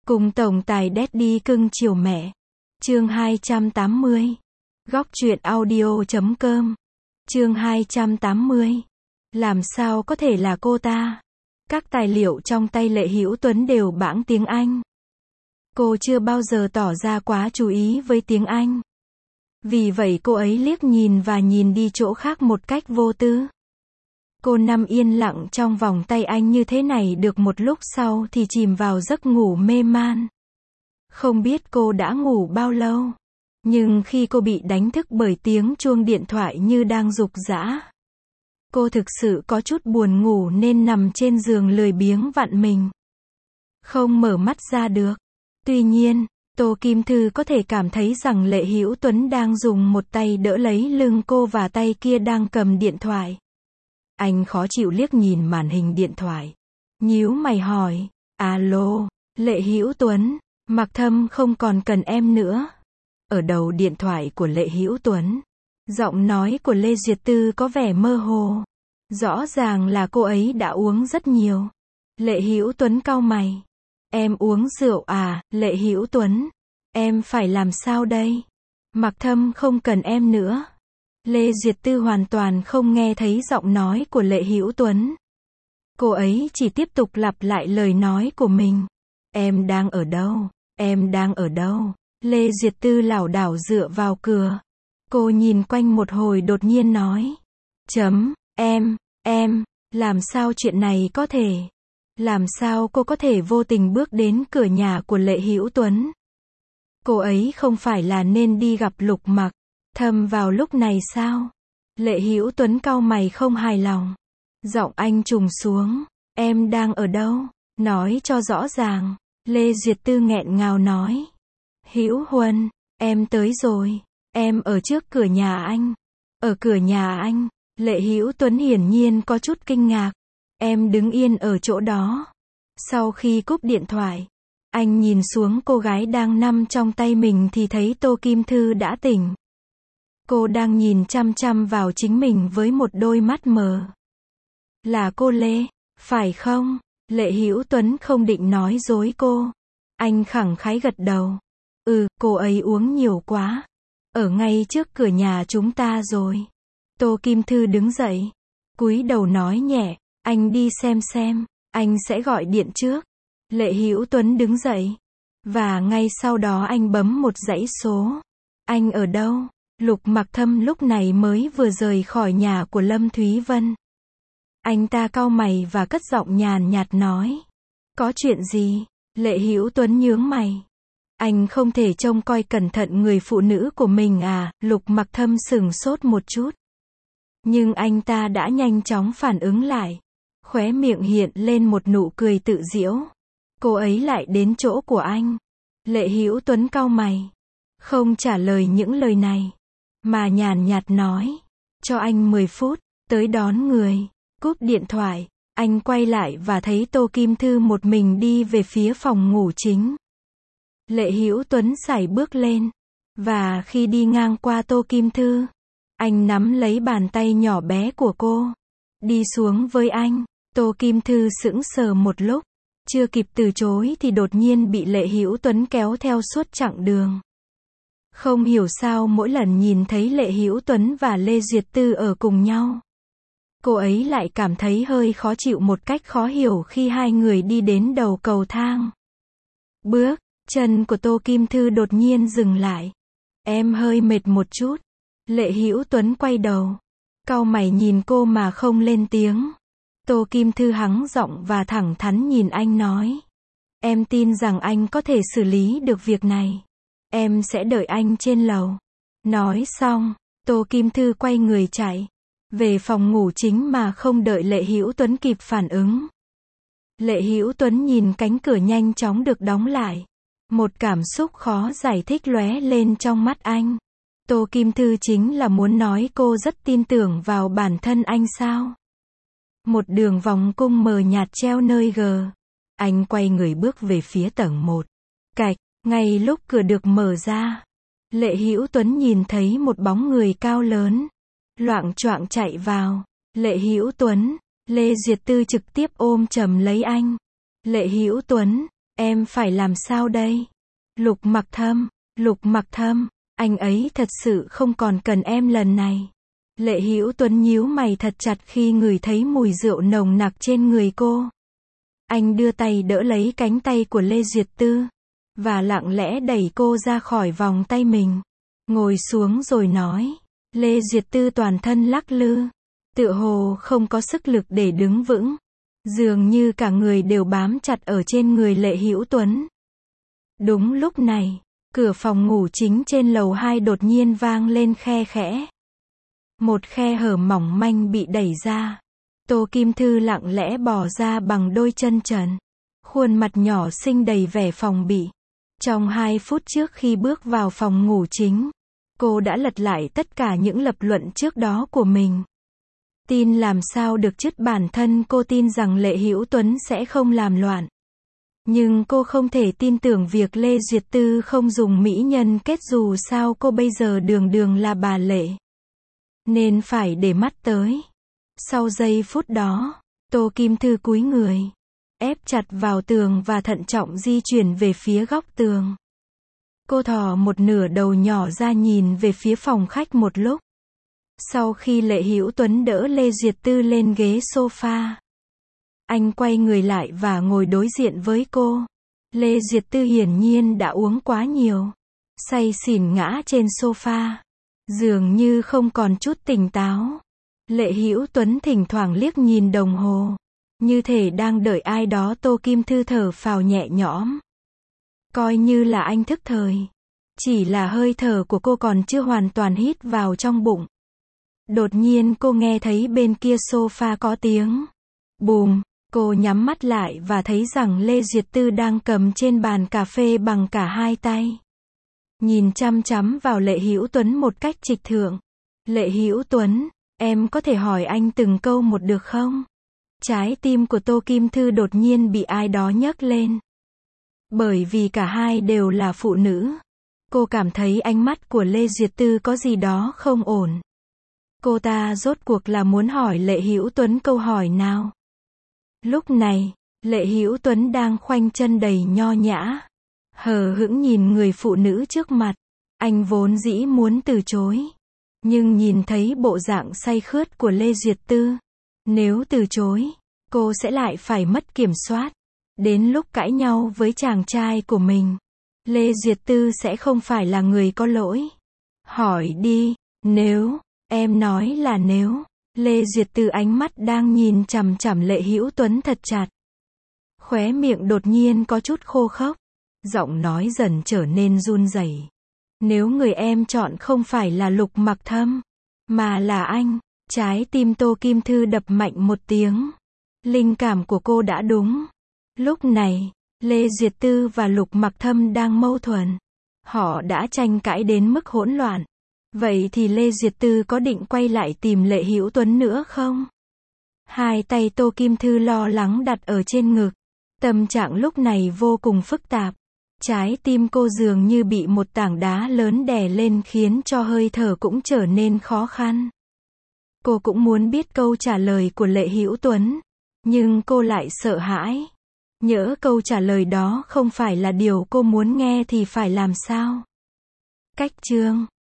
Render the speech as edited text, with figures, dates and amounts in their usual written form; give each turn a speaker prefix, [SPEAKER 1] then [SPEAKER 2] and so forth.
[SPEAKER 1] Cùng tổng tài Daddy cưng chiều mẹ. Chương 280. Góc truyện audio.com. Chương 280. Làm sao có thể là cô ta? Các tài liệu trong tay Lệ Hữu Tuấn đều bảng tiếng Anh. Cô chưa bao giờ tỏ ra quá chú ý với tiếng Anh. Vì vậy cô ấy liếc nhìn và nhìn đi chỗ khác một cách vô tư. Cô nằm yên lặng trong vòng tay anh như thế này được một lúc sau thì chìm vào giấc ngủ mê man. Không biết cô đã ngủ bao lâu. Nhưng khi cô bị đánh thức bởi tiếng chuông điện thoại như đang giục giã, cô thực sự có chút buồn ngủ nên nằm trên giường lười biếng vặn mình. Không mở mắt ra được. Tuy nhiên, Tô Kim Thư có thể cảm thấy rằng Lệ Hữu Tuấn đang dùng một tay đỡ lấy lưng cô và tay kia đang cầm điện thoại. Anh khó chịu liếc nhìn màn hình điện thoại. Nhíu mày hỏi, alo, Lệ Hữu Tuấn, Mạc Thâm không còn cần em nữa. Ở đầu điện thoại của Lệ Hữu Tuấn, giọng nói của Lê Duyệt Tư có vẻ mơ hồ. Rõ ràng là cô ấy đã uống rất nhiều. Lệ Hữu Tuấn cau mày. Em uống rượu à, Lệ Hữu Tuấn? Em phải làm sao đây? Mạc Thâm không cần em nữa. Lê Duyệt Tư hoàn toàn không nghe thấy giọng nói của Lệ Hữu Tuấn. Cô ấy chỉ tiếp tục lặp lại lời nói của mình. Em đang ở đâu? Em đang ở đâu? Lê Duyệt Tư lảo đảo dựa vào cửa. Cô nhìn quanh một hồi đột nhiên nói. Em, làm sao chuyện này có thể? Làm sao cô có thể vô tình bước đến cửa nhà của Lệ Hữu Tuấn? Cô ấy không phải là nên đi gặp Lục Mặc Thâm vào lúc này sao? Lệ Hữu Tuấn cau mày không hài lòng. Giọng anh trùng xuống. Em đang ở đâu? Nói cho rõ ràng. Lê Duyệt Tư nghẹn ngào nói. Hữu Huân, em tới rồi. Em ở trước cửa nhà anh. Ở cửa nhà anh. Lệ Hữu Tuấn hiển nhiên có chút kinh ngạc. Em đứng yên ở chỗ đó. Sau khi cúp điện thoại, anh nhìn xuống cô gái đang nằm trong tay mình thì thấy Tô Kim Thư đã tỉnh. Cô đang nhìn chăm chăm vào chính mình với một đôi mắt mờ. Là cô Lê, phải không? Lệ Hữu Tuấn không định nói dối cô. Anh khẳng khái gật đầu. Cô ấy uống nhiều quá. Ở ngay trước cửa nhà chúng ta rồi. Tô Kim Thư đứng dậy. Cúi đầu nói nhẹ. Anh đi xem, anh sẽ gọi điện trước. Lệ Hữu Tuấn đứng dậy. Và ngay sau đó anh bấm một dãy số. Anh ở đâu? Lục Mặc Thâm lúc này mới vừa rời khỏi nhà của Lâm Thúy Vân. Anh ta cau mày và cất giọng nhàn nhạt nói. Có chuyện gì? Lệ Hữu Tuấn nhướng mày. Anh không thể trông coi cẩn thận người phụ nữ của mình à? Lục Mặc Thâm sửng sốt một chút. Nhưng anh ta đã nhanh chóng phản ứng lại. Khóe miệng hiện lên một nụ cười tự giễu. Cô ấy lại đến chỗ của anh. Lệ Hữu Tuấn cau mày. Không trả lời những lời này. Mà nhàn nhạt nói. Cho anh 10 phút, tới đón người. Cúp điện thoại, anh quay lại và thấy Tô Kim Thư một mình đi về phía phòng ngủ chính. Lệ Hữu Tuấn sải bước lên. Và khi đi ngang qua Tô Kim Thư, anh nắm lấy bàn tay nhỏ bé của cô. Đi xuống với anh. Tô Kim Thư sững sờ một lúc. Chưa kịp từ chối thì đột nhiên bị Lệ Hữu Tuấn kéo theo suốt chặng đường. Không hiểu sao mỗi lần nhìn thấy Lệ Hữu Tuấn và Lê Duyệt Tư ở cùng nhau, cô ấy lại cảm thấy hơi khó chịu một cách khó hiểu khi hai người đi đến đầu cầu thang. Bước chân của Tô Kim Thư đột nhiên dừng lại. Em hơi mệt một chút. Lệ Hữu Tuấn quay đầu. Cau mày nhìn cô mà không lên tiếng. Tô Kim Thư hắng giọng và thẳng thắn nhìn anh nói. Em tin rằng anh có thể xử lý được việc này. Em sẽ đợi anh trên lầu. Nói xong, Tô Kim Thư quay người chạy về phòng ngủ chính mà không đợi Lệ Hữu Tuấn kịp phản ứng. Lệ Hữu Tuấn nhìn cánh cửa nhanh chóng được đóng lại. Một cảm xúc khó giải thích lóe lên trong mắt anh. Tô Kim Thư chính là muốn nói cô rất tin tưởng vào bản thân anh sao? Một đường vòng cung mờ nhạt treo nơi gờ. Anh quay người bước về phía tầng 1. Cạch, ngay lúc cửa được mở ra, Lệ Hữu Tuấn nhìn thấy một bóng người cao lớn, loạng choạng chạy vào. Lệ Hữu Tuấn, Lê Duyệt Tư trực tiếp ôm chầm lấy anh. Lệ Hữu Tuấn, Em phải làm sao đây? Lục Mặc Thâm, anh ấy thật sự không còn cần em lần này. Lệ Hữu Tuấn nhíu mày thật chặt khi ngửi thấy mùi rượu nồng nặc trên người cô. Anh đưa tay đỡ lấy cánh tay của Lê Duyệt Tư, và lặng lẽ đẩy cô ra khỏi vòng tay mình. Ngồi xuống rồi nói. Lê Duyệt Tư toàn thân lắc lư, tựa hồ không có sức lực để đứng vững. Dường như cả người đều bám chặt ở trên người Lệ Hữu Tuấn. Đúng lúc này, cửa phòng ngủ chính trên lầu 2 đột nhiên vang lên khe khẽ. Một khe hở mỏng manh bị đẩy ra. Tô Kim Thư lặng lẽ bò ra bằng đôi chân trần. Khuôn mặt nhỏ xinh đầy vẻ phòng bị. Trong 2 phút trước khi bước vào phòng ngủ chính, cô đã lật lại tất cả những lập luận trước đó của mình. Tin làm sao được chứ, bản thân cô tin rằng Lệ Hữu Tuấn sẽ không làm loạn. Nhưng cô không thể tin tưởng việc Lê Duyệt Tư không dùng mỹ nhân kết, dù sao cô bây giờ đường đường là bà Lệ. Nên phải để mắt tới. Sau giây phút đó, Tô Kim Thư cúi người, ép chặt vào tường và thận trọng di chuyển về phía góc tường. Cô thò một nửa đầu nhỏ ra nhìn về phía phòng khách một lúc. Sau khi Lệ Hữu Tuấn đỡ Lê Duyệt Tư lên ghế sofa, anh quay người lại và ngồi đối diện với cô. Lê Duyệt Tư hiển nhiên đã uống quá nhiều, say xỉn ngã trên sofa, dường như không còn chút tỉnh táo. Lệ Hữu Tuấn thỉnh thoảng liếc nhìn đồng hồ, như thể đang đợi ai đó. Tô Kim Thư thở phào nhẹ nhõm. Coi như là anh thức thời. Chỉ là hơi thở của cô còn chưa hoàn toàn hít vào trong bụng. Đột nhiên cô nghe thấy bên kia sofa có tiếng bùm. Cô nhắm mắt lại và thấy rằng Lê Duyệt Tư đang cầm trên bàn cà phê bằng cả 2 tay. Nhìn chăm chăm vào Lệ Hữu Tuấn một cách trịch thượng. Lệ Hữu Tuấn, em có thể hỏi anh từng câu một được không? Trái tim của Tô Kim Thư đột nhiên bị ai đó nhấc lên. Bởi vì cả hai đều là phụ nữ. Cô cảm thấy ánh mắt của Lê Duyệt Tư có gì đó không ổn. Cô ta rốt cuộc là muốn hỏi Lệ Hữu Tuấn câu hỏi nào? Lúc này, Lệ Hữu Tuấn đang khoanh chân đầy nho nhã, hờ hững nhìn người phụ nữ trước mặt. Anh vốn dĩ muốn từ chối, nhưng nhìn thấy bộ dạng say khướt của Lê Duyệt Tư, nếu từ chối, cô sẽ lại phải mất kiểm soát. Đến lúc cãi nhau với chàng trai của mình, Lê Duyệt Tư sẽ không phải là người có lỗi. Hỏi đi, nếu, em nói là nếu. Lê Duyệt Tư ánh mắt đang nhìn chằm chằm Lệ Hữu Tuấn thật chặt. Khóe miệng đột nhiên có chút khô khốc. Giọng nói dần trở nên run rẩy. Nếu người em chọn không phải là Lục Mặc Thâm, mà là anh. Trái tim Tô Kim Thư đập mạnh một tiếng. Linh cảm của cô đã đúng. Lúc này, Lê Duyệt Tư và Lục Mặc Thâm đang mâu thuẫn. Họ đã tranh cãi đến mức hỗn loạn. Vậy thì Lê Duyệt Tư có định quay lại tìm Lệ Hữu Tuấn nữa không? Hai tay Tô Kim Thư lo lắng đặt ở trên ngực. Tâm trạng lúc này vô cùng phức tạp. Trái tim cô dường như bị một tảng đá lớn đè lên khiến cho hơi thở cũng trở nên khó khăn. Cô cũng muốn biết câu trả lời của Lệ Hữu Tuấn, nhưng cô lại sợ hãi. Nhỡ câu trả lời đó không phải là điều cô muốn nghe thì phải làm sao? Cách chương